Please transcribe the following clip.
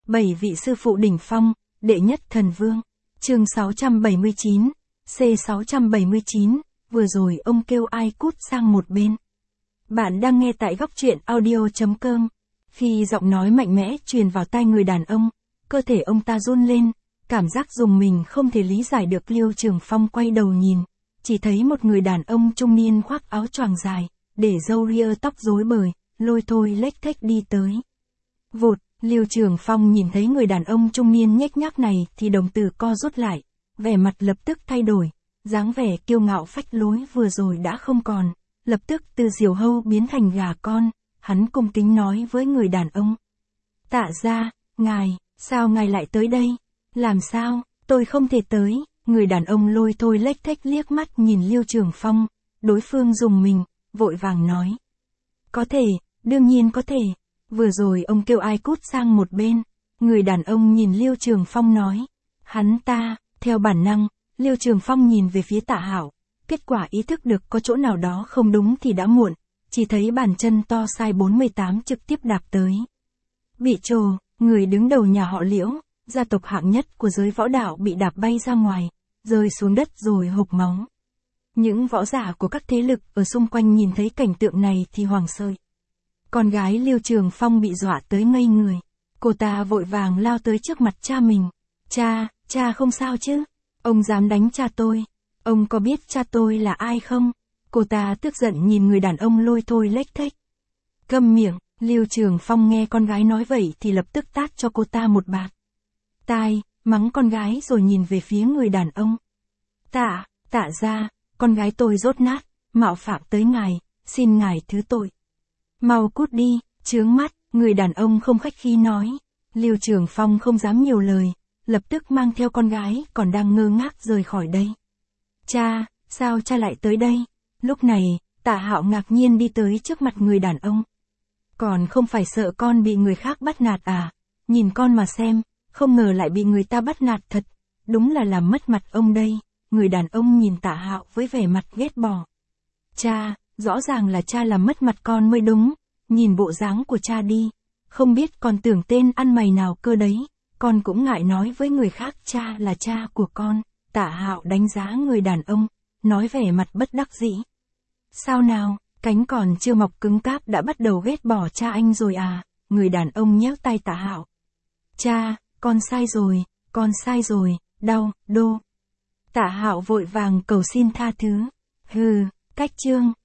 7 vị sư phụ đỉnh phong, đệ nhất thần vương. Chương 679, C679, vừa rồi ông kêu ai cút sang một bên. Bạn đang nghe tại góc truyện audio.com. Khi giọng nói mạnh mẽ truyền vào tai người đàn ông, cơ thể ông ta run lên, cảm giác dùng mình không thể lý giải được. Liêu Trường Phong quay đầu nhìn, chỉ thấy một người đàn ông trung niên khoác áo choàng dài, để râu ria tóc rối bời, lôi thôi lếch thếch đi tới. Vụt, Liêu Trường Phong nhìn thấy người đàn ông trung niên nhếch nhác này thì đồng tử co rút lại, vẻ mặt lập tức thay đổi, dáng vẻ kiêu ngạo phách lối vừa rồi đã không còn, lập tức từ diều hâu biến thành gà con, hắn cung kính nói với người đàn ông. Tạ gia, ngài, sao ngài lại tới đây? Làm sao, tôi không thể tới. Người đàn ông lôi thôi lếch thếch liếc mắt nhìn Liêu Trường Phong, đối phương dùng mình, vội vàng nói. Có thể, đương nhiên có thể. Vừa rồi ông kêu ai cút sang một bên. Người đàn ông nhìn Liêu Trường Phong nói. Hắn ta, theo bản năng, Liêu Trường Phong nhìn về phía Tạ Hạo. Kết quả ý thức được có chỗ nào đó không đúng thì đã muộn. Chỉ thấy bàn chân to size 48 trực tiếp đạp tới. Bị trồ, người đứng đầu nhà họ Liễu, gia tộc hạng nhất của giới võ đạo bị đạp bay ra ngoài, rơi xuống đất rồi hộc máu. Những võ giả của các thế lực ở xung quanh nhìn thấy cảnh tượng này thì hoảng sợ. Con gái Liêu Trường Phong bị dọa tới ngây người. Cô ta vội vàng lao tới trước mặt cha mình. Cha không sao chứ? Ông dám đánh cha tôi. Ông có biết cha tôi là ai không? Cô ta tức giận nhìn người đàn ông lôi thôi lếch thếch. Câm miệng, Liêu Trường Phong nghe con gái nói vậy thì lập tức tát cho cô ta một bạt. Tai, mắng con gái rồi nhìn về phía người đàn ông. Tạ gia, con gái tôi dốt nát, mạo phạm tới ngài, xin ngài thứ tội. Mau cút đi, chướng mắt, người đàn ông không khách khí nói. Liêu Trường Phong không dám nhiều lời, lập tức mang theo con gái còn đang ngơ ngác rời khỏi đây. Cha, sao cha lại tới đây? Lúc này, Tạ Hạo ngạc nhiên đi tới trước mặt người đàn ông. Còn không phải sợ con bị người khác bắt nạt à? Nhìn con mà xem, không ngờ lại bị người ta bắt nạt thật, đúng là làm mất mặt ông đây. Người đàn ông nhìn Tạ Hạo với vẻ mặt ghét bỏ. Cha, rõ ràng là cha làm mất mặt con mới đúng, nhìn bộ dáng của cha đi, không biết con tưởng tên ăn mày nào cơ đấy, con cũng ngại nói với người khác cha là cha của con. Tạ Hạo đánh giá người đàn ông, nói vẻ mặt bất đắc dĩ. Sao nào, cánh còn chưa mọc cứng cáp đã bắt đầu ghét bỏ cha anh rồi à? Người đàn ông nhéo tay Tạ Hạo. Cha, con sai rồi, đau, đô. Tạ Hạo vội vàng cầu xin tha thứ. Hừ, cách trương,